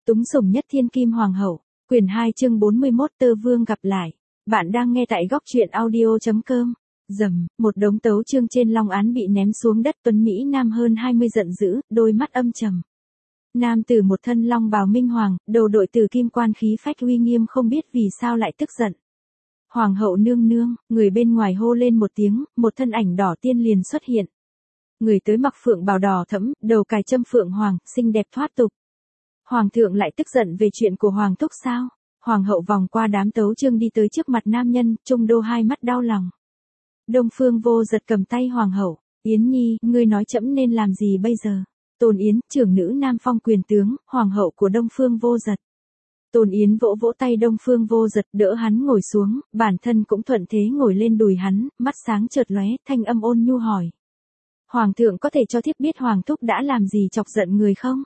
Túng sủng nhất thiên kim hoàng hậu, quyển 2 chương 41 Tơ Vương gặp lại. Bạn đang nghe tại góc truyện audio.com. Rầm, một đống tấu chương trên long án bị ném xuống đất. Tuấn Mỹ Nam hơn 20 giận dữ, đôi mắt âm trầm. Nam tử một thân long bào minh hoàng, đầu đội từ kim quan khí phách uy nghiêm, không biết vì sao lại tức giận. Hoàng hậu nương nương, người bên ngoài hô lên một tiếng, một thân ảnh đỏ tiên liền xuất hiện. Người tới mặc phượng bào đỏ thẫm, đầu cài châm phượng hoàng, xinh đẹp thoát tục. Hoàng thượng lại tức giận về chuyện của Hoàng thúc sao? Hoàng hậu vòng qua đám tấu chương đi tới trước mặt nam nhân, Trung Đô hai mắt đau lòng. Đông Phương Vô Giật cầm tay Hoàng hậu, Yến Nhi, ngươi nói trẫm nên làm gì bây giờ? Tôn Yến, trưởng nữ Nam Phong quyền tướng, Hoàng hậu của Đông Phương Vô Giật. Tôn Yến vỗ vỗ tay Đông Phương Vô Giật, đỡ hắn ngồi xuống, bản thân cũng thuận thế ngồi lên đùi hắn, mắt sáng chợt lóe, thanh âm ôn nhu hỏi. Hoàng thượng có thể cho thiếp biết Hoàng thúc đã làm gì chọc giận người không?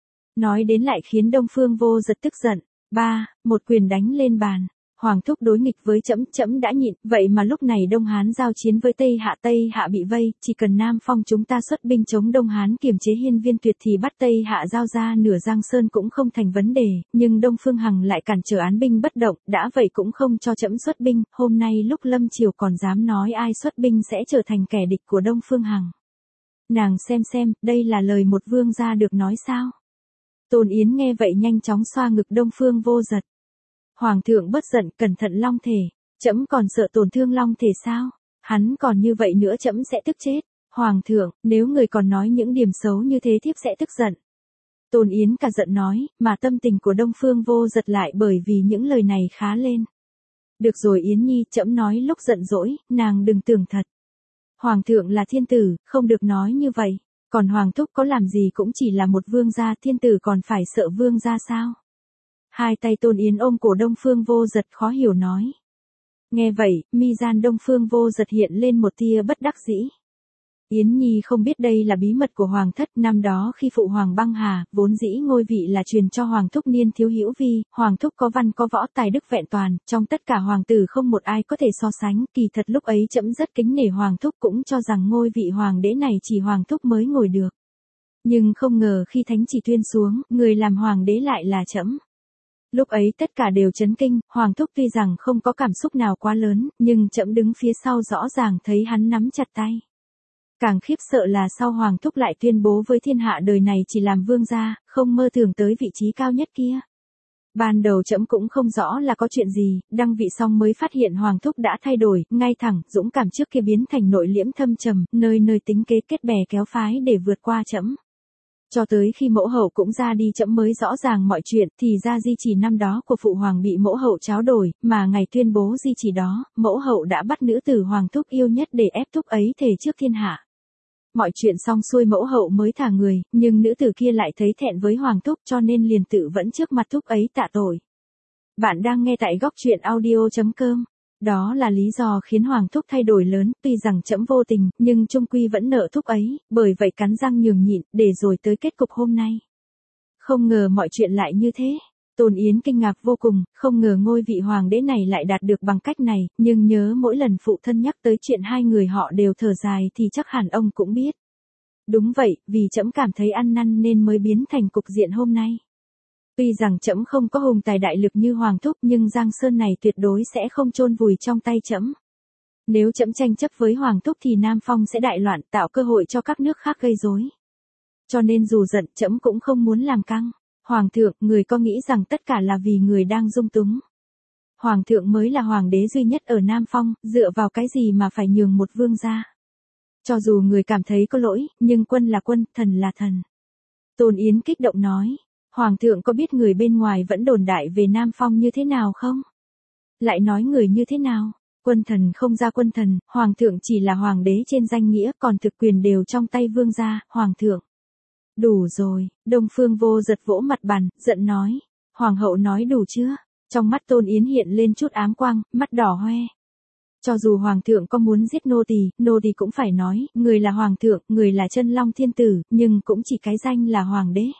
Nói đến lại khiến Đông Phương Vô Giật tức giận. Một quyền đánh lên bàn. Hoàng thúc đối nghịch với trẫm đã nhịn, vậy mà lúc này Đông Hán giao chiến với Tây Hạ bị vây, chỉ cần Nam Phong chúng ta xuất binh chống Đông Hán kiềm chế Hiên Viên Tuyệt thì bắt Tây Hạ giao ra nửa Giang Sơn cũng không thành vấn đề, nhưng Đông Phương Hằng lại cản trở án binh bất động, đã vậy cũng không cho trẫm xuất binh, hôm nay lúc lâm triều còn dám nói ai xuất binh sẽ trở thành kẻ địch của Đông Phương Hằng. Nàng xem, đây là lời một vương gia được nói sao? Tôn Yến nghe vậy nhanh chóng xoa ngực Đông Phương Vô Giật. Hoàng thượng bất giận, cẩn thận long thể, trẫm còn sợ tổn thương long thể sao? Hắn còn như vậy nữa trẫm sẽ tức chết. Hoàng thượng, nếu người còn nói những điểm xấu như thế thiếp sẽ tức giận. Tôn Yến cả giận nói, mà tâm tình của Đông Phương Vô Giật lại bởi vì những lời này khá lên. Được rồi Yến Nhi, trẫm nói lúc giận dỗi, nàng đừng tưởng thật. Hoàng thượng là thiên tử, không được nói như vậy. Còn Hoàng thúc có làm gì cũng chỉ là một vương gia, thiên tử còn phải sợ vương gia sao? Hai tay Tôn Yến ôm cổ Đông Phương Vô Giật khó hiểu nói. Nghe vậy, mi gian Đông Phương Vô Giật hiện lên một tia bất đắc dĩ. Yến Nhi không biết đây là bí mật của Hoàng thất, năm đó khi phụ Hoàng băng hà, vốn dĩ ngôi vị là truyền cho Hoàng thúc niên thiếu hữu vi, Hoàng thúc có văn có võ tài đức vẹn toàn, trong tất cả hoàng tử không một ai có thể so sánh, kỳ thật lúc ấy trẫm rất kính nể Hoàng thúc, cũng cho rằng ngôi vị hoàng đế này chỉ Hoàng thúc mới ngồi được. Nhưng không ngờ khi thánh chỉ tuyên xuống, người làm hoàng đế lại là trẫm. Lúc ấy tất cả đều chấn kinh, Hoàng thúc tuy rằng không có cảm xúc nào quá lớn, nhưng trẫm đứng phía sau rõ ràng thấy hắn nắm chặt tay. Càng khiếp sợ là sau Hoàng thúc lại tuyên bố với thiên hạ đời này chỉ làm vương gia, không mơ tưởng tới vị trí cao nhất kia. Ban đầu trẫm cũng không rõ là có chuyện gì, đăng vị xong mới phát hiện Hoàng thúc đã thay đổi, ngay thẳng, dũng cảm trước kia biến thành nội liễm thâm trầm, nơi nơi tính kế kết bè kéo phái để vượt qua trẫm. Cho tới khi mẫu hậu cũng ra đi trẫm mới rõ ràng mọi chuyện, thì ra di chỉ năm đó của phụ hoàng bị mẫu hậu tráo đổi, mà ngày tuyên bố di chỉ đó, mẫu hậu đã bắt nữ tử Hoàng thúc yêu nhất để ép thúc ấy thề trước thiên hạ. Mọi chuyện xong xuôi mẫu hậu mới thả người, nhưng nữ tử kia lại thấy thẹn với Hoàng thúc cho nên liền tự vẫn trước mặt thúc ấy tạ tội. Bạn đang nghe tại góc truyện audio.com. Đó là lý do khiến Hoàng thúc thay đổi lớn, tuy rằng trẫm vô tình, nhưng chung quy vẫn nợ thúc ấy, bởi vậy cắn răng nhường nhịn, để rồi tới kết cục hôm nay. Không ngờ mọi chuyện lại như thế. Tôn Yến kinh ngạc vô cùng, không ngờ ngôi vị hoàng đế này lại đạt được bằng cách này, nhưng nhớ mỗi lần phụ thân nhắc tới chuyện hai người họ đều thở dài thì chắc hẳn ông cũng biết. Đúng vậy, vì trẫm cảm thấy ăn năn nên mới biến thành cục diện hôm nay. Tuy rằng trẫm không có hùng tài đại lực như Hoàng thúc nhưng Giang Sơn này tuyệt đối sẽ không chôn vùi trong tay trẫm. Nếu trẫm tranh chấp với Hoàng thúc thì Nam Phong sẽ đại loạn, tạo cơ hội cho các nước khác gây rối. Cho nên dù giận trẫm cũng không muốn làm căng. Hoàng thượng, người có nghĩ rằng tất cả là vì người đang dung túng. Hoàng thượng mới là hoàng đế duy nhất ở Nam Phong, dựa vào cái gì mà phải nhường một vương gia. Cho dù người cảm thấy có lỗi, nhưng quân là quân, thần là thần. Tôn Yến kích động nói. Hoàng thượng có biết người bên ngoài vẫn đồn đại về Nam Phong như thế nào không? Lại nói người như thế nào? Quân thần không ra quân thần, Hoàng thượng chỉ là hoàng đế trên danh nghĩa, còn thực quyền đều trong tay vương gia, Hoàng thượng. Đủ rồi, Đông Phương Vô Giật vỗ mặt bàn, giận nói. Hoàng hậu nói đủ chưa? Trong mắt Tôn Yến hiện lên chút ám quang, mắt đỏ hoe. Cho dù Hoàng thượng có muốn giết nô tỳ cũng phải nói, người là Hoàng thượng, người là chân long thiên tử, nhưng cũng chỉ cái danh là hoàng đế.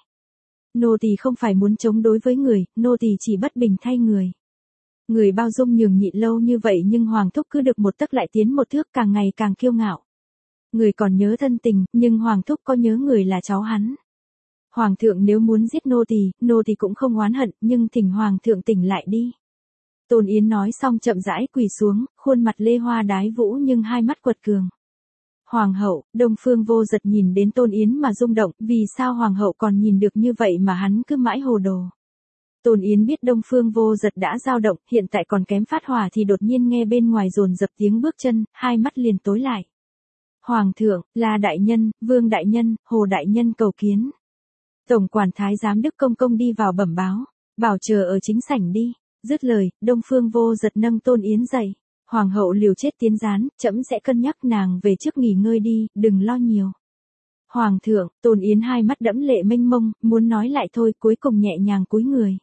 Nô tỳ không phải muốn chống đối với người, nô tỳ chỉ bất bình thay người. Người bao dung nhường nhịn lâu như vậy nhưng Hoàng thúc cứ được một tấc lại tiến một thước, càng ngày càng kiêu ngạo. Người còn nhớ thân tình, nhưng Hoàng thúc có nhớ người là cháu hắn. Hoàng thượng nếu muốn giết nô tỳ cũng không oán hận, nhưng thỉnh hoàng thượng tỉnh lại đi. Tôn Yến nói xong chậm rãi quỳ xuống, khuôn mặt lê hoa đái vũ nhưng hai mắt quật cường. Hoàng hậu, Đông Phương Vô Dật nhìn đến Tôn Yến mà rung động, vì sao hoàng hậu còn nhìn được như vậy mà hắn cứ mãi hồ đồ. Tôn Yến biết Đông Phương Vô Dật đã dao động, hiện tại còn kém phát hỏa thì đột nhiên nghe bên ngoài dồn dập tiếng bước chân, hai mắt liền tối lại. Hoàng thượng, La đại nhân, Vương đại nhân, Hồ đại nhân cầu kiến. Tổng quản thái giám Đức Công Công đi vào bẩm báo, bảo chờ ở chính sảnh đi. Dứt lời, Đông Phương Vô Dật nâng Tôn Yến dậy. Hoàng hậu liều chết tiến gián, trẫm sẽ cân nhắc, nàng về trước nghỉ ngơi đi, đừng lo nhiều. Hoàng thượng, Tôn Yến hai mắt đẫm lệ mênh mông, muốn nói lại thôi, cuối cùng nhẹ nhàng cúi người.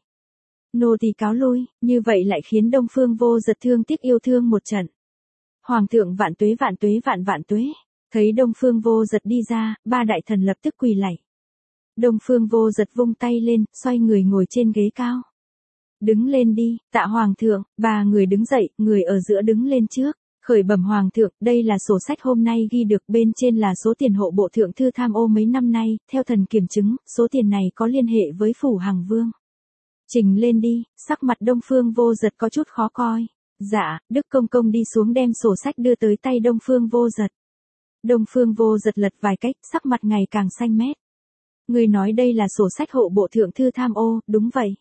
Nô tỳ cáo lui, như vậy lại khiến Đông Phương Vô Dật thương tiếc yêu thương một trận. Hoàng thượng vạn tuế vạn tuế vạn vạn tuế. Thấy Đông Phương Vô Dật đi ra, ba đại thần lập tức quỳ lạy. Đông Phương Vô Dật vung tay lên, xoay người ngồi trên ghế cao. Đứng lên đi, tạ hoàng thượng, ba người đứng dậy, người ở giữa đứng lên trước. Khởi bẩm hoàng thượng, đây là sổ sách hôm nay ghi được, bên trên là số tiền hộ bộ thượng thư tham ô mấy năm nay, theo thần kiểm chứng, số tiền này có liên hệ với phủ Hằng Vương. Trình lên đi, sắc mặt Đông Phương Vô Dật có chút khó coi. Dạ, Đức Công Công đi xuống đem sổ sách đưa tới tay Đông Phương Vô Dật. Đông Phương Vô Dật lật vài cách, sắc mặt ngày càng xanh mét. Người nói đây là sổ sách hộ bộ thượng thư tham ô, đúng vậy.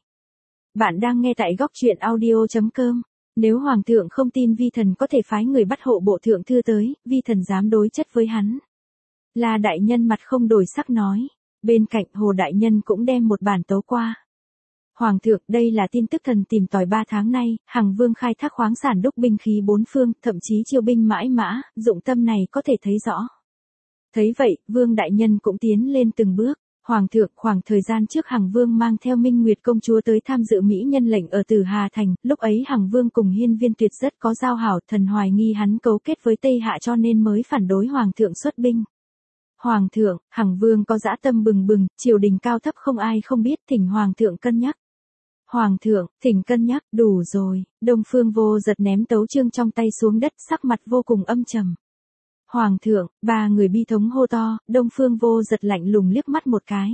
Bạn đang nghe tại góc truyện audio.com. Nếu hoàng thượng không tin vi thần có thể phái người bắt hộ bộ thượng thư tới, vi thần dám đối chất với hắn. La đại nhân mặt không đổi sắc nói. Bên cạnh Hồ đại nhân cũng đem một bản tấu qua. Hoàng thượng, đây là tin tức thần tìm tòi 3 tháng nay, Hằng Vương khai thác khoáng sản đúc binh khí 4 phương, thậm chí chiêu binh mãi mã, dụng tâm này có thể thấy rõ. Thấy vậy, Vương đại nhân cũng tiến lên từng bước. Hoàng thượng, khoảng thời gian trước Hằng Vương mang theo Minh Nguyệt công chúa tới tham dự Mỹ nhân lệnh ở Tử Hà Thành, lúc ấy Hằng Vương cùng Hiên Viên Tuyệt rất có giao hảo, thần hoài nghi hắn cấu kết với Tây Hạ cho nên mới phản đối Hoàng thượng xuất binh. Hoàng thượng, Hằng Vương có dã tâm bừng bừng, triều đình cao thấp không ai không biết, thỉnh Hoàng thượng cân nhắc. Hoàng thượng, thỉnh cân nhắc, đủ rồi. Đông Phương Vô Dật ném tấu chương trong tay xuống đất, sắc mặt vô cùng âm trầm. Hoàng thượng, ba người bi thống hô to, Đông Phương Vô Dật lạnh lùng liếc mắt một cái.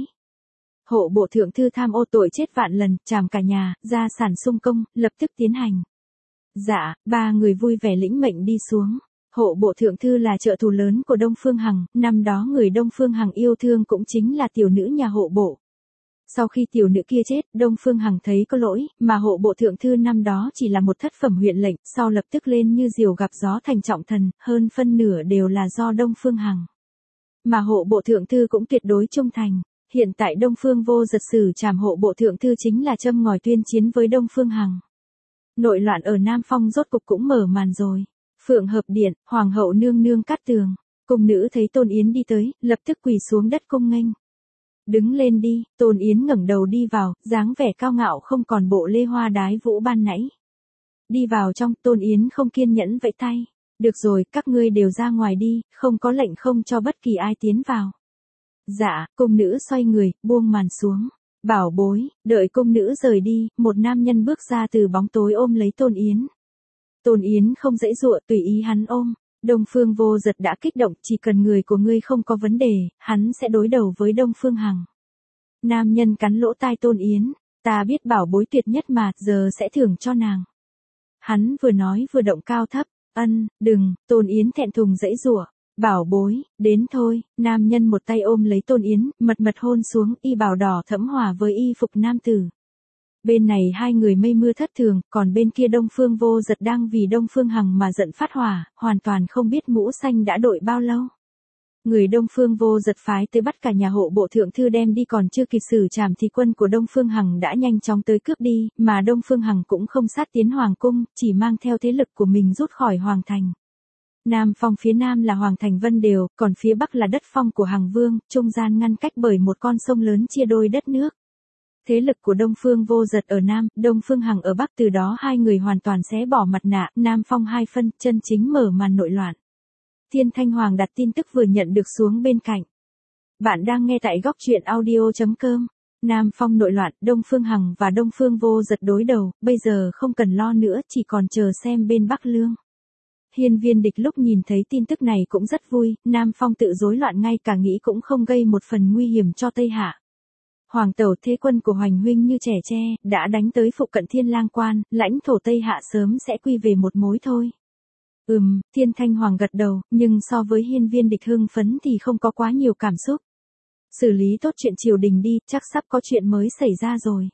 Hộ bộ thượng thư tham ô tội chết vạn lần, trảm cả nhà, gia sản sung công, lập tức tiến hành. Dạ, ba người vui vẻ lĩnh mệnh đi xuống. Hộ bộ thượng thư là trợ thủ lớn của Đông Phương Hằng, năm đó người Đông Phương Hằng yêu thương cũng chính là tiểu nữ nhà hộ bộ. Sau khi tiểu nữ kia chết, Đông Phương Hằng thấy có lỗi, mà hộ bộ thượng thư năm đó chỉ là một thất phẩm huyện lệnh, sau lập tức lên như diều gặp gió thành trọng thần, hơn phân nửa đều là do Đông Phương Hằng. Mà hộ bộ thượng thư cũng tuyệt đối trung thành. Hiện tại Đông Phương Vô Dật xử trảm hộ bộ thượng thư chính là châm ngòi tuyên chiến với Đông Phương Hằng. Nội loạn ở Nam Phong rốt cục cũng mở màn rồi. Phượng Hợp Điện, Hoàng hậu nương nương Cát Tường, cung nữ thấy Tôn Yến đi tới, lập tức quỳ xuống đất cung nghênh. Đứng lên đi, Tôn Yến ngẩng đầu đi vào, dáng vẻ cao ngạo không còn bộ lê hoa đái vũ ban nãy. Đi vào trong, Tôn Yến không kiên nhẫn vẫy tay. Được rồi, các ngươi đều ra ngoài đi, không có lệnh không cho bất kỳ ai tiến vào. Dạ, cung nữ xoay người, buông màn xuống. Bảo bối, đợi cung nữ rời đi, một nam nhân bước ra từ bóng tối ôm lấy Tôn Yến. Tôn Yến không dãy dụa, tùy ý hắn ôm. Đông Phương Vô Dật đã kích động, chỉ cần người của ngươi không có vấn đề, hắn sẽ đối đầu với Đông Phương Hằng. Nam nhân cắn lỗ tai Tôn Yến, ta biết bảo bối tuyệt nhất mà, giờ sẽ thưởng cho nàng. Hắn vừa nói vừa động cao thấp, đừng, Tôn Yến thẹn thùng dãy giụa. Bảo bối, đến thôi, nam nhân một tay ôm lấy Tôn Yến, mật mật hôn xuống, y bào đỏ thẫm hòa với y phục nam tử. Bên này hai người mây mưa thất thường, còn bên kia Đông Phương Vô Dật đang vì Đông Phương Hằng mà giận phát hỏa, hoàn toàn không biết mũ xanh đã đội bao lâu. Người Đông Phương Vô Dật phái tới bắt cả nhà hộ bộ thượng thư đem đi, còn chưa kịp xử trảm thì quân của Đông Phương Hằng đã nhanh chóng tới cướp đi, mà Đông Phương Hằng cũng không sát tiến hoàng cung, chỉ mang theo thế lực của mình rút khỏi hoàng thành. Nam Phong phía nam là hoàng thành Vân Đều, còn phía bắc là đất phong của Hằng Vương, trung gian ngăn cách bởi một con sông lớn chia đôi đất nước. Thế lực của Đông Phương Vô Dật ở Nam, Đông Phương Hằng ở Bắc, từ đó hai người hoàn toàn xé bỏ mặt nạ, Nam Phong hai phân, chân chính mở màn nội loạn. Thiên Thanh Hoàng đặt tin tức vừa nhận được xuống bên cạnh. Bạn đang nghe tại góc truyện audio.com. Nam Phong nội loạn, Đông Phương Hằng và Đông Phương Vô Dật đối đầu, bây giờ không cần lo nữa, chỉ còn chờ xem bên Bắc Lương. Hiên Viên Địch lúc nhìn thấy tin tức này cũng rất vui, Nam Phong tự rối loạn ngay cả nghĩ cũng không gây một phần nguy hiểm cho Tây Hạ. Hoàng tẩu thế quân của Hoành huynh như trẻ tre, đã đánh tới phụ cận Thiên Lang Quan, lãnh thổ Tây Hạ sớm sẽ quy về một mối thôi. Thiên Thanh Hoàng gật đầu, nhưng so với Hiên Viên Địch hưng phấn thì không có quá nhiều cảm xúc. Xử lý tốt chuyện triều đình đi, chắc sắp có chuyện mới xảy ra rồi.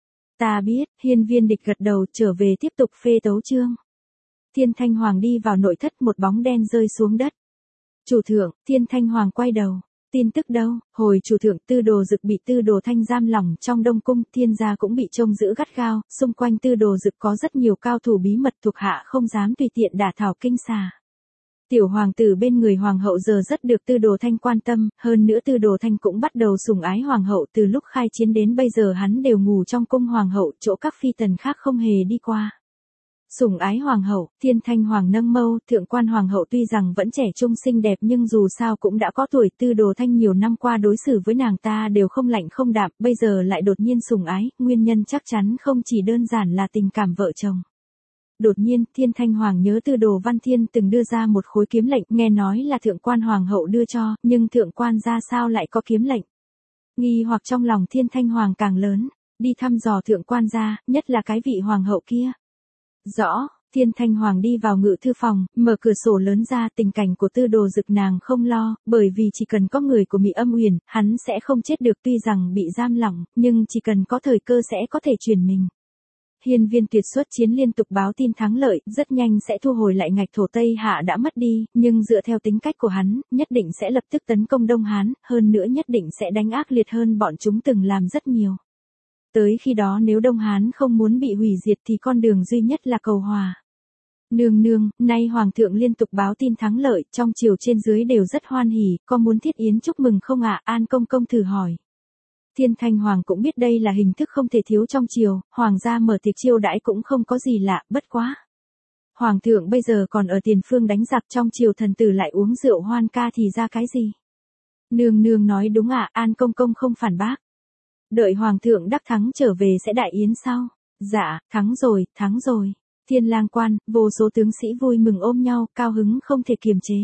Ta biết, Hiên Viên Địch gật đầu trở về tiếp tục phê tấu chương. Thiên Thanh Hoàng đi vào nội thất, một bóng đen rơi xuống đất. Chủ thượng, Thiên Thanh Hoàng quay đầu. Tin tức đâu? Hồi chủ thượng, Tư Đồ Dực bị Tư Đồ Thanh giam lỏng trong Đông Cung, Thiên gia cũng bị trông giữ gắt gao, xung quanh Tư Đồ Dực có rất nhiều cao thủ bí mật thuộc hạ không dám tùy tiện đả thảo kinh xà. Tiểu hoàng tử bên người hoàng hậu giờ rất được Tư Đồ Thanh quan tâm, hơn nữa Tư Đồ Thanh cũng bắt đầu sủng ái hoàng hậu, từ lúc khai chiến đến bây giờ hắn đều ngủ trong cung hoàng hậu, chỗ các phi tần khác không hề đi qua. Sủng ái hoàng hậu, Thiên Thanh Hoàng nâng mâu, thượng quan hoàng hậu tuy rằng vẫn trẻ trung xinh đẹp nhưng dù sao cũng đã có tuổi, Tư Đồ Thanh nhiều năm qua đối xử với nàng ta đều không lạnh không đạm, bây giờ lại đột nhiên sủng ái, nguyên nhân chắc chắn không chỉ đơn giản là tình cảm vợ chồng. Đột nhiên, Thiên Thanh Hoàng nhớ Tư Đồ Văn Thiên từng đưa ra một khối kiếm lệnh, nghe nói là thượng quan hoàng hậu đưa cho, nhưng thượng quan ra sao lại có kiếm lệnh? Nghi hoặc trong lòng Thiên Thanh Hoàng càng lớn, đi thăm dò thượng quan ra, nhất là cái vị hoàng hậu kia. Rõ, Thiên Thanh Hoàng đi vào ngự thư phòng, mở cửa sổ lớn ra, tình cảnh của Tư Đồ Dực nàng không lo, bởi vì chỉ cần có người của Mỹ Âm Uyển, hắn sẽ không chết được, tuy rằng bị giam lỏng, nhưng chỉ cần có thời cơ sẽ có thể chuyển mình. Hiên Viên Tuyệt xuất chiến liên tục báo tin thắng lợi, rất nhanh sẽ thu hồi lại ngạch thổ Tây Hạ đã mất đi, nhưng dựa theo tính cách của hắn, nhất định sẽ lập tức tấn công Đông Hán, hơn nữa nhất định sẽ đánh ác liệt hơn bọn chúng từng làm rất nhiều. Tới khi đó nếu Đông Hán không muốn bị hủy diệt thì con đường duy nhất là cầu hòa. Nương nương, nay Hoàng thượng liên tục báo tin thắng lợi, trong triều trên dưới đều rất hoan hỉ, có muốn thiết yến chúc mừng không ạ? An công công thử hỏi. Thiên Thanh Hoàng cũng biết đây là hình thức không thể thiếu trong triều, Hoàng gia mở tiệc chiêu đãi cũng không có gì lạ, bất quá. Hoàng thượng bây giờ còn ở tiền phương đánh giặc, trong triều thần tử lại uống rượu hoan ca thì ra cái gì? Nương nương nói đúng ạ, An công công không phản bác. Đợi Hoàng thượng đắc thắng trở về sẽ đại yến sau. Dạ, thắng rồi, thắng rồi. Thiên Lang Quan, vô số tướng sĩ vui mừng ôm nhau, cao hứng không thể kiềm chế.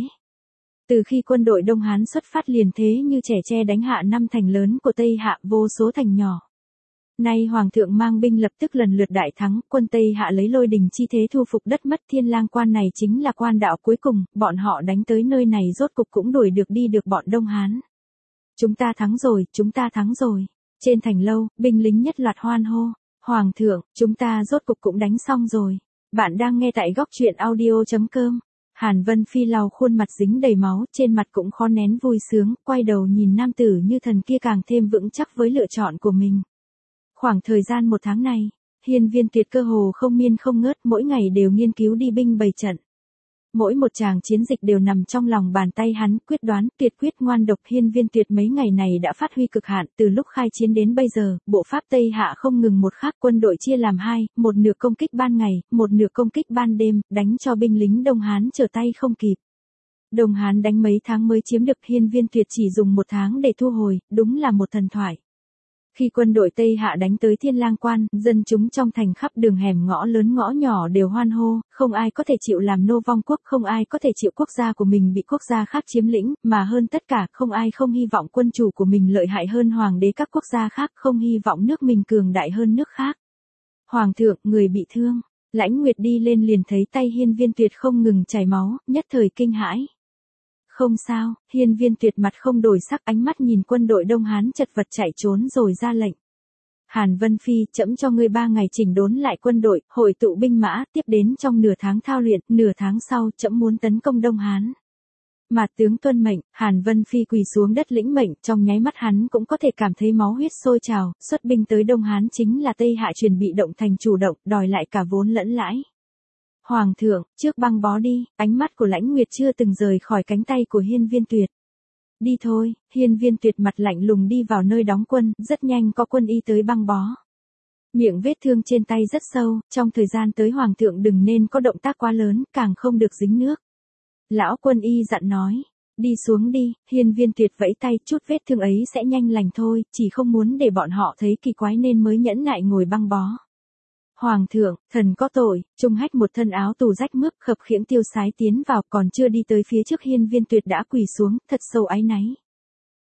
Từ khi quân đội Đông Hán xuất phát liền thế như trẻ tre đánh hạ 5 thành lớn của Tây Hạ, vô số thành nhỏ. Nay Hoàng thượng mang binh lập tức lần lượt đại thắng, quân Tây Hạ lấy lôi đình chi thế thu phục đất mất. Thiên Lang Quan này chính là quan đạo cuối cùng, bọn họ đánh tới nơi này rốt cục cũng đuổi được đi được bọn Đông Hán. Chúng ta thắng rồi, chúng ta thắng rồi. Trên thành lâu, binh lính nhất loạt hoan hô. Hoàng thượng, chúng ta rốt cục cũng đánh xong rồi. Bạn đang nghe tại góc truyện audio.com. Hàn Vân Phi lau khuôn mặt dính đầy máu, trên mặt cũng khó nén vui sướng, quay đầu nhìn nam tử như thần kia càng thêm vững chắc với lựa chọn của mình. Khoảng thời gian 1 tháng này, Hiên Viên Tuyệt cơ hồ không miên không ngớt, mỗi ngày đều nghiên cứu đi binh bày trận. Mỗi một tràng chiến dịch đều nằm trong lòng bàn tay hắn, quyết đoán, tuyệt quyết ngoan độc. Hiên Viên Tuyệt mấy ngày này đã phát huy cực hạn, từ lúc khai chiến đến bây giờ, bộ pháp Tây Hạ không ngừng một khắc, quân đội chia làm hai, một nửa công kích ban ngày, một nửa công kích ban đêm, đánh cho binh lính Đông Hán trở tay không kịp. Đông Hán đánh mấy tháng mới chiếm được, Hiên Viên Tuyệt chỉ dùng 1 tháng để thu hồi, đúng là một thần thoại. Khi quân đội Tây Hạ đánh tới Thiên Lang Quan, dân chúng trong thành khắp đường hẻm ngõ lớn ngõ nhỏ đều hoan hô, không ai có thể chịu làm nô vong quốc, không ai có thể chịu quốc gia của mình bị quốc gia khác chiếm lĩnh, mà hơn tất cả, không ai không hy vọng quân chủ của mình lợi hại hơn hoàng đế các quốc gia khác, không hy vọng nước mình cường đại hơn nước khác. Hoàng thượng, người bị thương. Lãnh Nguyệt đi lên liền thấy tay Hiên Viên Tuyệt không ngừng chảy máu, nhất thời kinh hãi. Không sao, Hiên Viên Tuyệt mặt không đổi sắc, ánh mắt nhìn quân đội Đông Hán chật vật chạy trốn rồi ra lệnh. Hàn Vân Phi, trẫm cho ngươi 3 ngày chỉnh đốn lại quân đội, hội tụ binh mã, tiếp đến trong nửa tháng thao luyện, nửa tháng sau trẫm muốn tấn công Đông Hán. Mà tướng tuân mệnh, Hàn Vân Phi quỳ xuống đất lĩnh mệnh, trong nháy mắt hắn cũng có thể cảm thấy máu huyết sôi trào, xuất binh tới Đông Hán chính là Tây Hạ chuyển bị động thành chủ động, đòi lại cả vốn lẫn lãi. Hoàng thượng, trước băng bó đi, ánh mắt của Lãnh Nguyệt chưa từng rời khỏi cánh tay của Hiên Viên Tuyệt. Đi thôi, Hiên Viên Tuyệt mặt lạnh lùng đi vào nơi đóng quân, rất nhanh có quân y tới băng bó. Miệng vết thương trên tay rất sâu, trong thời gian tới Hoàng thượng đừng nên có động tác quá lớn, càng không được dính nước. Lão quân y dặn nói, đi xuống đi, Hiên Viên Tuyệt vẫy tay, chút vết thương ấy sẽ nhanh lành thôi, chỉ không muốn để bọn họ thấy kỳ quái nên mới nhẫn nại ngồi băng bó. Hoàng thượng, thần có tội. Trung Hách một thân áo tù rách mướp khập khiễng tiêu sái tiến vào, còn chưa đi tới phía trước Hiên Viên Tuyệt đã quỳ xuống, thật sâu áy náy.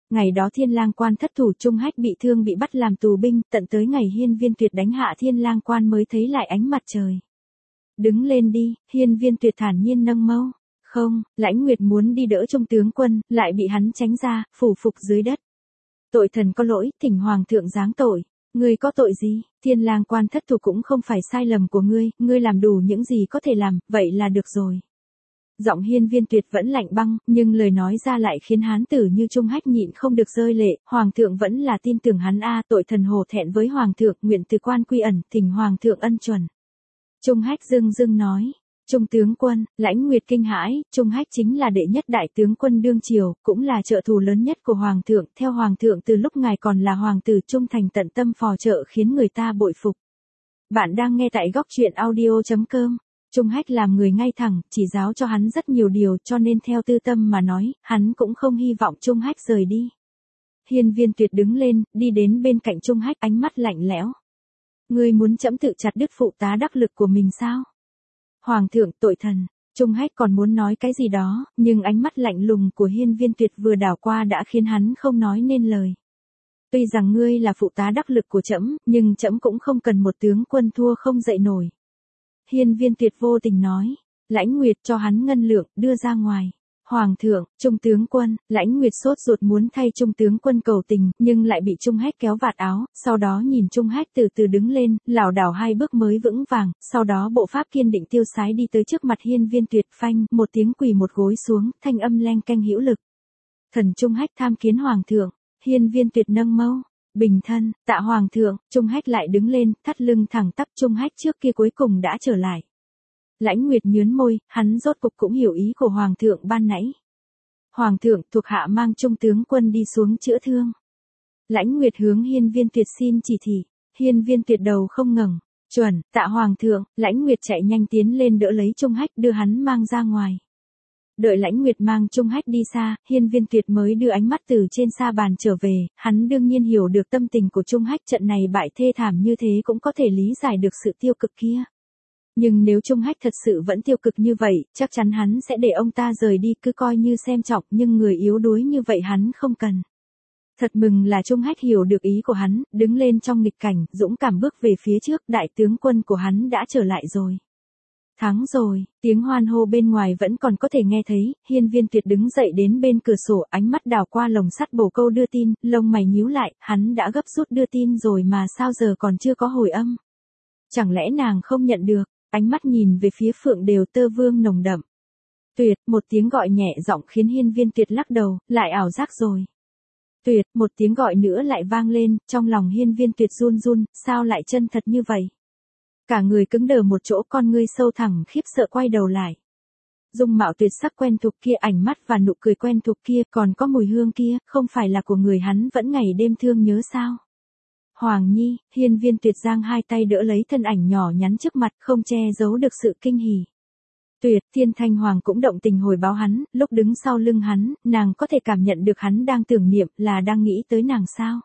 Ngày đó Thiên Lang Quan thất thủ, Trung Hách bị thương bị bắt làm tù binh, tận tới ngày Hiên Viên Tuyệt đánh hạ Thiên Lang Quan mới thấy lại ánh mặt trời. Đứng lên đi, Hiên Viên Tuyệt thản nhiên nâng mâu. Không, Lãnh Nguyệt muốn đi đỡ Trung tướng quân, lại bị hắn tránh ra, phủ phục dưới đất. Tội thần có lỗi, thỉnh Hoàng thượng giáng tội. Ngươi có tội gì? Thiên Lang Quan thất thủ cũng không phải sai lầm của ngươi làm đủ những gì có thể làm, vậy là được rồi. Giọng Hiên Viên Tuyệt vẫn lạnh băng, nhưng lời nói ra lại khiến hán tử như Trung Hách nhịn không được rơi lệ. Hoàng thượng vẫn là tin tưởng hắn a, tội thần hổ thẹn với Hoàng thượng, nguyện từ quan quy ẩn, thỉnh Hoàng thượng ân chuẩn. Trung Hách dưng dưng nói. Trung tướng quân, Lãnh Nguyệt kinh hãi, Trung Hách chính là đệ nhất đại tướng quân đương triều, cũng là trợ thủ lớn nhất của Hoàng thượng, theo Hoàng thượng từ lúc ngài còn là hoàng tử trung thành tận tâm phò trợ khiến người ta bội phục. Bạn đang nghe tại góc truyện audio.com. Trung Hách làm người ngay thẳng, chỉ giáo cho hắn rất nhiều điều, cho nên theo tư tâm mà nói, hắn cũng không hy vọng Trung Hách rời đi. Hiên Viên Tuyệt đứng lên, đi đến bên cạnh Trung Hách, ánh mắt lạnh lẽo. Ngươi muốn trẫm tự chặt đứt phụ tá đắc lực của mình sao? Hoàng thượng, tội thần. Trung Hách còn muốn nói cái gì đó, nhưng ánh mắt lạnh lùng của Hiên Viên Tuyệt vừa đảo qua đã khiến hắn không nói nên lời. Tuy rằng ngươi là phụ tá đắc lực của trẫm, nhưng trẫm cũng không cần một tướng quân thua không dậy nổi. Hiên Viên Tuyệt vô tình nói. Lãnh Nguyệt cho hắn ngân lượng, đưa ra ngoài. Hoàng thượng, Trung tướng quân, Lãnh Nguyệt sốt ruột muốn thay Trung tướng quân cầu tình, nhưng lại bị Trung Hách kéo vạt áo, sau đó nhìn Trung Hách từ từ đứng lên, lảo đảo 2 bước mới vững vàng, sau đó bộ pháp kiên định tiêu sái đi tới trước mặt Hiên Viên Tuyệt, phanh, một tiếng quỳ một gối xuống, thanh âm leng keng hữu lực. Thần Trung Hách tham kiến Hoàng thượng. Hiên Viên Tuyệt nâng mâu. Bình thân, tạ Hoàng thượng. Trung Hách lại đứng lên, thắt lưng thẳng tắp. Trung Hách trước kia cuối cùng đã trở lại. Lãnh Nguyệt nhướn môi, hắn rốt cục cũng hiểu ý của Hoàng thượng ban nãy. Hoàng thượng, thuộc hạ mang Trung tướng quân đi xuống chữa thương. Lãnh Nguyệt hướng Hiên Viên Tuyệt xin chỉ thị. Hiên Viên Tuyệt đầu không ngẩng. Chuẩn, tạ Hoàng thượng. Lãnh Nguyệt chạy nhanh tiến lên đỡ lấy Trung Hách, đưa hắn mang ra ngoài. Đợi Lãnh Nguyệt mang Trung Hách đi xa, Hiên Viên Tuyệt mới đưa ánh mắt từ trên sa bàn trở về, hắn đương nhiên hiểu được tâm tình của Trung Hách, trận này bại thê thảm như thế cũng có thể lý giải được sự tiêu cực kia. Nhưng nếu Trung Hách thật sự vẫn tiêu cực như vậy, chắc chắn hắn sẽ để ông ta rời đi, cứ coi như xem trọng, nhưng người yếu đuối như vậy hắn không cần. Thật mừng là Trung Hách hiểu được ý của hắn, đứng lên trong nghịch cảnh, dũng cảm bước về phía trước, đại tướng quân của hắn đã trở lại rồi. Thắng rồi, tiếng hoan hô bên ngoài vẫn còn có thể nghe thấy. Hiên Viên Tuyệt đứng dậy đến bên cửa sổ, ánh mắt đảo qua lồng sắt bồ câu đưa tin, lông mày nhíu lại, hắn đã gấp rút đưa tin rồi mà sao giờ còn chưa có hồi âm. Chẳng lẽ nàng không nhận được? Ánh mắt nhìn về phía Phượng Đều Tơ Vương nồng đậm. Tuyệt, một tiếng gọi nhẹ giọng khiến Hiên Viên Tuyệt lắc đầu, lại ảo giác rồi. Tuyệt, một tiếng gọi nữa lại vang lên, trong lòng Hiên Viên Tuyệt run run, sao lại chân thật như vậy? Cả người cứng đờ một chỗ, con ngươi sâu thẳm khiếp sợ quay đầu lại. Dung mạo tuyệt sắc quen thuộc kia, ánh mắt và nụ cười quen thuộc kia, còn có mùi hương kia, không phải là của người hắn vẫn ngày đêm thương nhớ sao? Hoàng Nhi. Hiên Viên Tuyệt giang hai tay đỡ lấy thân ảnh nhỏ nhắn trước mặt, không che giấu được sự kinh hỉ. Tuyệt, Thiên Thanh Hoàng cũng động tình hồi báo hắn, lúc đứng sau lưng hắn, nàng có thể cảm nhận được hắn đang tưởng niệm, là đang nghĩ tới nàng sao?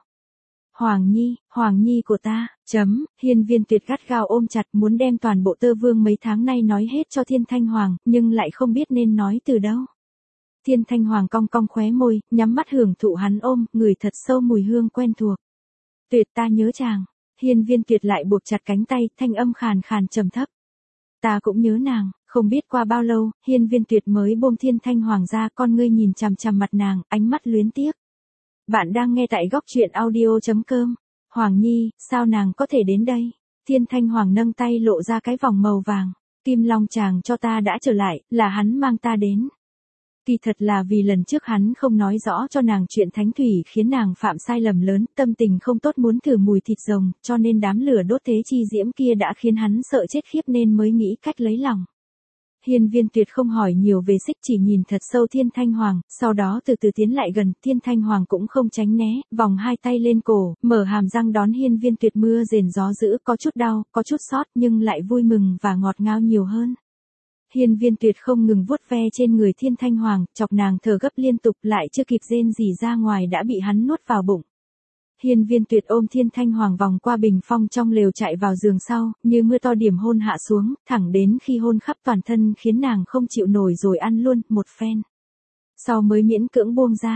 Hoàng Nhi của ta, Hiên Viên Tuyệt gắt gao ôm chặt, muốn đem toàn bộ Tơ Vương mấy tháng nay nói hết cho Thiên Thanh Hoàng, nhưng lại không biết nên nói từ đâu. Thiên Thanh Hoàng cong cong khóe môi, nhắm mắt hưởng thụ hắn ôm, ngửi thật sâu mùi hương quen thuộc. Tuyệt, ta nhớ chàng. Hiên Viên Tuyệt lại buộc chặt cánh tay, thanh âm khàn khàn trầm thấp. Ta cũng nhớ nàng. Không biết qua bao lâu, Hiên Viên Tuyệt mới buông Thiên Thanh Hoàng ra, con ngươi nhìn chằm chằm mặt nàng, ánh mắt luyến tiếc. Bạn đang nghe tại góc truyện audio.com. Hoàng Nhi, sao nàng có thể đến đây? Thiên Thanh Hoàng nâng tay lộ ra cái vòng màu vàng. Kim Long chàng cho ta đã trở lại, là hắn mang ta đến. Kỳ thật là vì lần trước hắn không nói rõ cho nàng chuyện thánh thủy khiến nàng phạm sai lầm lớn, tâm tình không tốt muốn thử mùi thịt rồng, cho nên đám lửa đốt thế chi diễm kia đã khiến hắn sợ chết khiếp nên mới nghĩ cách lấy lòng. Hiên Viên Tuyệt không hỏi nhiều về Xích, chỉ nhìn thật sâu Thiên Thanh Hoàng, sau đó từ từ tiến lại gần, Thiên Thanh Hoàng cũng không tránh né, vòng hai tay lên cổ, mở hàm răng đón Hiên Viên Tuyệt, mưa rền gió dữ, có chút đau, có chút xót nhưng lại vui mừng và ngọt ngào nhiều hơn. Hiên Viên Tuyệt không ngừng vuốt ve trên người Thiên Thanh Hoàng, chọc nàng thở gấp liên tục, lại chưa kịp rên gì ra ngoài đã bị hắn nuốt vào bụng. Hiên Viên Tuyệt ôm Thiên Thanh Hoàng vòng qua bình phong trong lều chạy vào giường sau, như mưa to điểm hôn hạ xuống, thẳng đến khi hôn khắp toàn thân khiến nàng không chịu nổi rồi ăn luôn một phen. Sau mới miễn cưỡng buông ra.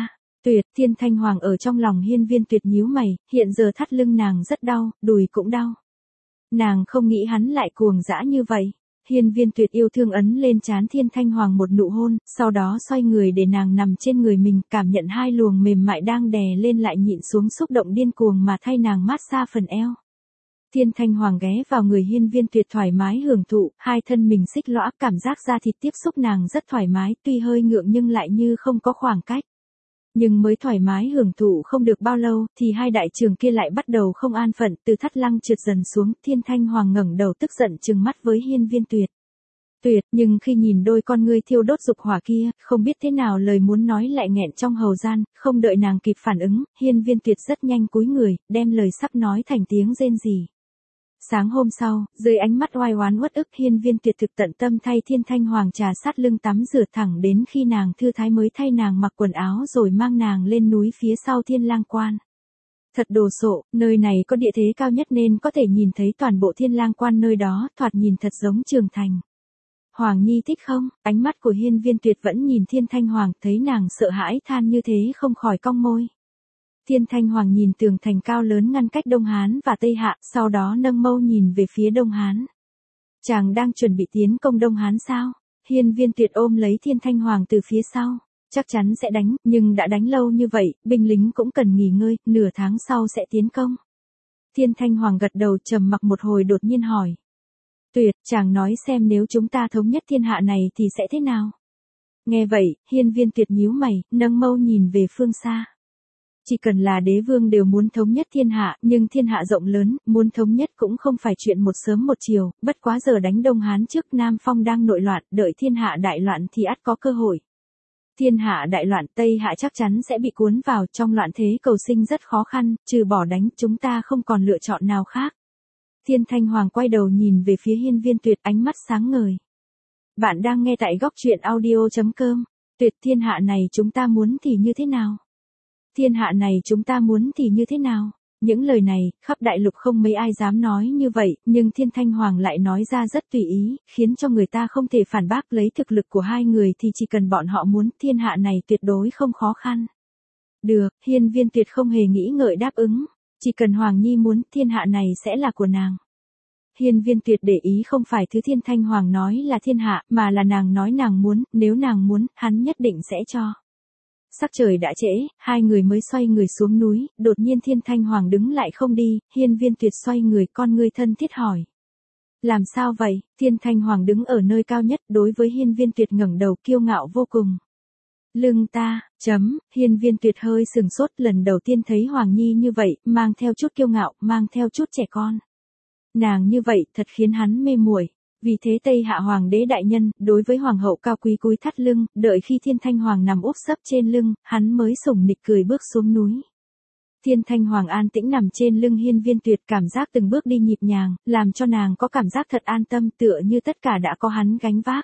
Tuyệt, Thiên Thanh Hoàng ở trong lòng Hiên Viên Tuyệt nhíu mày, hiện giờ thắt lưng nàng rất đau, đùi cũng đau. Nàng không nghĩ hắn lại cuồng dã như vậy. Hiên Viên Tuyệt yêu thương ấn lên trán Thiên Thanh Hoàng một nụ hôn, sau đó xoay người để nàng nằm trên người mình, cảm nhận hai luồng mềm mại đang đè lên lại nhịn xuống xúc động điên cuồng mà thay nàng mát xa phần eo. Thiên Thanh Hoàng ghé vào người Hiên Viên Tuyệt thoải mái hưởng thụ, hai thân mình xích lõa, cảm giác da thịt tiếp xúc nàng rất thoải mái, tuy hơi ngượng nhưng lại như không có khoảng cách. Nhưng mới thoải mái hưởng thụ không được bao lâu, thì hai đại trường kia lại bắt đầu không an phận, từ thắt lưng trượt dần xuống, Thiên Thanh Hoàng ngẩng đầu tức giận trừng mắt với Hiên Viên Tuyệt. Tuyệt, nhưng khi nhìn đôi con ngươi thiêu đốt dục hỏa kia, không biết thế nào lời muốn nói lại nghẹn trong hầu gian, không đợi nàng kịp phản ứng, Hiên Viên Tuyệt rất nhanh cúi người, đem lời sắp nói thành tiếng rên rỉ. Sáng hôm sau, dưới ánh mắt oai oán uất ức, Hiên Viên Tuyệt thực tận tâm thay Thiên Thanh Hoàng trà sát lưng tắm rửa thẳng đến khi nàng thư thái mới thay nàng mặc quần áo rồi mang nàng lên núi phía sau Thiên Lang Quan. Thật đồ sộ, nơi này có địa thế cao nhất nên có thể nhìn thấy toàn bộ Thiên Lang Quan nơi đó, thoạt nhìn thật giống Trường Thành. Hoàng Nhi thích không? Ánh mắt của Hiên Viên Tuyệt vẫn nhìn Thiên Thanh Hoàng, thấy nàng sợ hãi than như thế không khỏi cong môi. Thiên Thanh Hoàng nhìn tường thành cao lớn ngăn cách Đông Hán và Tây Hạ, sau đó nâng mâu nhìn về phía Đông Hán. Chàng đang chuẩn bị tiến công Đông Hán sao? Hiên Viên Tuyệt ôm lấy Thiên Thanh Hoàng từ phía sau. Chắc chắn sẽ đánh, nhưng đã đánh lâu như vậy, binh lính cũng cần nghỉ ngơi, nửa tháng sau sẽ tiến công. Thiên Thanh Hoàng gật đầu trầm mặc một hồi đột nhiên hỏi. Tuyệt, chàng nói xem nếu chúng ta thống nhất thiên hạ này thì sẽ thế nào? Nghe vậy, Hiên Viên Tuyệt nhíu mày, nâng mâu nhìn về phương xa. Chỉ cần là đế vương đều muốn thống nhất thiên hạ, nhưng thiên hạ rộng lớn, muốn thống nhất cũng không phải chuyện một sớm một chiều, bất quá giờ đánh Đông Hán trước Nam Phong đang nội loạn, đợi thiên hạ đại loạn thì ắt có cơ hội. Thiên hạ đại loạn, Tây Hạ chắc chắn sẽ bị cuốn vào, trong loạn thế cầu sinh rất khó khăn, trừ bỏ đánh chúng ta không còn lựa chọn nào khác. Thiên Thanh Hoàng quay đầu nhìn về phía Hiên Viên Tuyệt, ánh mắt sáng ngời. Bạn đang nghe tại góc truyện audio.com. Tuyệt, thiên hạ này chúng ta muốn thì như thế nào? Thiên hạ này chúng ta muốn thì như thế nào? Những lời này, khắp đại lục không mấy ai dám nói như vậy, nhưng Thiên Thanh Hoàng lại nói ra rất tùy ý, khiến cho người ta không thể phản bác. Lấy thực lực của hai người thì chỉ cần bọn họ muốn, thiên hạ này tuyệt đối không khó khăn. Được, Hiên Viên Tuyệt không hề nghĩ ngợi đáp ứng. Chỉ cần Hoàng Nhi muốn, thiên hạ này sẽ là của nàng. Hiên Viên Tuyệt để ý không phải thứ Thiên Thanh Hoàng nói là thiên hạ, mà là nàng nói nàng muốn, nếu nàng muốn, hắn nhất định sẽ cho. Sắc trời đã trễ, hai người mới xoay người xuống núi, đột nhiên Thiên Thanh Hoàng đứng lại không đi, Hiên Viên Tuyệt xoay người, con ngươi thân thiết hỏi. Làm sao vậy? Thiên Thanh Hoàng đứng ở nơi cao nhất, đối với Hiên Viên Tuyệt ngẩng đầu kiêu ngạo vô cùng. Lưng ta, Hiên Viên Tuyệt hơi sừng sốt, lần đầu tiên thấy Hoàng Nhi như vậy, mang theo chút kiêu ngạo, mang theo chút trẻ con. Nàng như vậy, thật khiến hắn mê muội. Vì thế Tây Hạ Hoàng đế đại nhân, đối với Hoàng hậu cao quý cúi thắt lưng, đợi khi Thiên Thanh Hoàng nằm úp sấp trên lưng, hắn mới sủng nịch cười bước xuống núi. Thiên Thanh Hoàng an tĩnh nằm trên lưng Hiên Viên Tuyệt, cảm giác từng bước đi nhịp nhàng, làm cho nàng có cảm giác thật an tâm, tựa như tất cả đã có hắn gánh vác.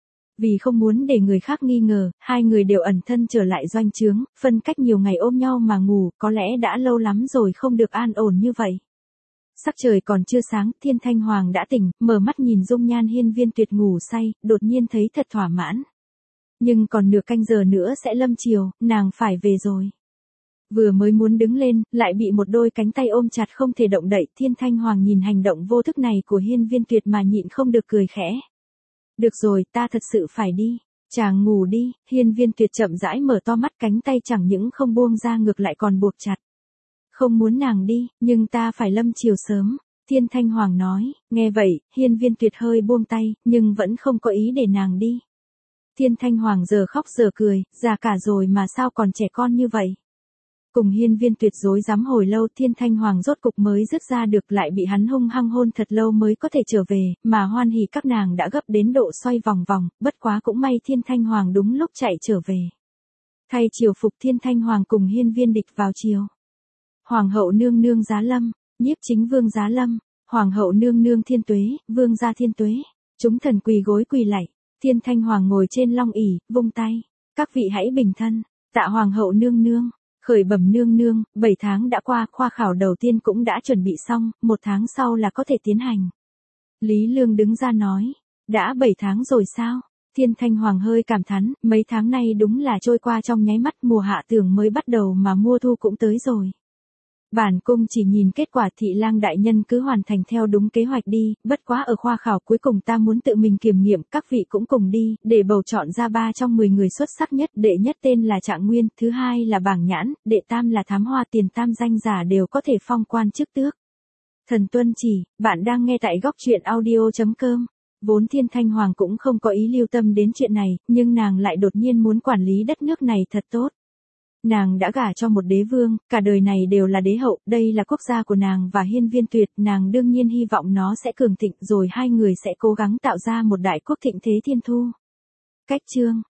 Vì không muốn để người khác nghi ngờ, hai người đều ẩn thân trở lại doanh trướng, phân cách nhiều ngày ôm nhau mà ngủ, có lẽ đã lâu lắm rồi không được an ổn như vậy. Sắc trời còn chưa sáng, Thiên Thanh Hoàng đã tỉnh, mở mắt nhìn dung nhan Hiên Viên Tuyệt ngủ say, đột nhiên thấy thật thỏa mãn. Nhưng còn nửa canh giờ nữa sẽ lâm chiều, nàng phải về rồi. Vừa mới muốn đứng lên, lại bị một đôi cánh tay ôm chặt không thể động đậy. Thiên Thanh Hoàng nhìn hành động vô thức này của Hiên Viên Tuyệt mà nhịn không được cười khẽ. Được rồi, ta thật sự phải đi. Chàng ngủ đi. Hiên Viên Tuyệt chậm rãi mở to mắt, cánh tay chẳng những không buông ra ngược lại còn buộc chặt. Không muốn nàng đi, nhưng ta phải lâm chiều sớm. Thiên Thanh Hoàng nói. Nghe vậy, Hiên Viên Tuyệt hơi buông tay, nhưng vẫn không có ý để nàng đi. Thiên Thanh Hoàng giờ khóc giờ cười, già cả rồi mà sao còn trẻ con như vậy. Cùng Hiên Viên Tuyệt rối rắm hồi lâu, Thiên Thanh Hoàng rốt cục mới dứt ra được, lại bị hắn hung hăng hôn thật lâu mới có thể trở về, mà hoan hỉ các nàng đã gấp đến độ xoay vòng vòng, bất quá cũng may Thiên Thanh Hoàng đúng lúc chạy trở về. Thay triều phục, Thiên Thanh Hoàng cùng Hiên Viên Địch vào triều. Hoàng hậu nương nương giá lâm, nhiếp chính vương giá lâm, hoàng hậu nương nương thiên tuế, vương gia thiên tuế. Chúng thần quỳ gối quỳ lạy. Thiên Thanh Hoàng ngồi trên long ỷ, vung tay. Các vị hãy bình thân, tạ hoàng hậu nương nương. Khởi bẩm nương nương, 7 tháng đã qua, khoa khảo đầu tiên cũng đã chuẩn bị xong, 1 tháng sau là có thể tiến hành. Lý Lương đứng ra nói, đã 7 tháng rồi sao? Thiên Thanh Hoàng hơi cảm thán, mấy tháng nay đúng là trôi qua trong nháy mắt, mùa hạ tưởng mới bắt đầu mà mùa thu cũng tới rồi. Bản cung chỉ nhìn kết quả, Thị Lang đại nhân cứ hoàn thành theo đúng kế hoạch đi, bất quá ở khoa khảo cuối cùng ta muốn tự mình kiểm nghiệm, các vị cũng cùng đi, để bầu chọn ra 3 trong 10 người xuất sắc nhất, đệ nhất tên là Trạng Nguyên, thứ hai là Bảng Nhãn, đệ tam là Thám Hoa, tiền tam danh giả đều có thể phong quan chức tước. Thần tuân chỉ, bạn đang nghe tại góc truyện audio.com. Vốn Thiên Thanh Hoàng cũng không có ý lưu tâm đến chuyện này, nhưng nàng lại đột nhiên muốn quản lý đất nước này thật tốt. Nàng đã gả cho một đế vương, cả đời này đều là đế hậu, đây là quốc gia của nàng và Hiên Viên Tuyệt, nàng đương nhiên hy vọng nó sẽ cường thịnh, rồi hai người sẽ cố gắng tạo ra một đại quốc thịnh thế thiên thu. Cách chương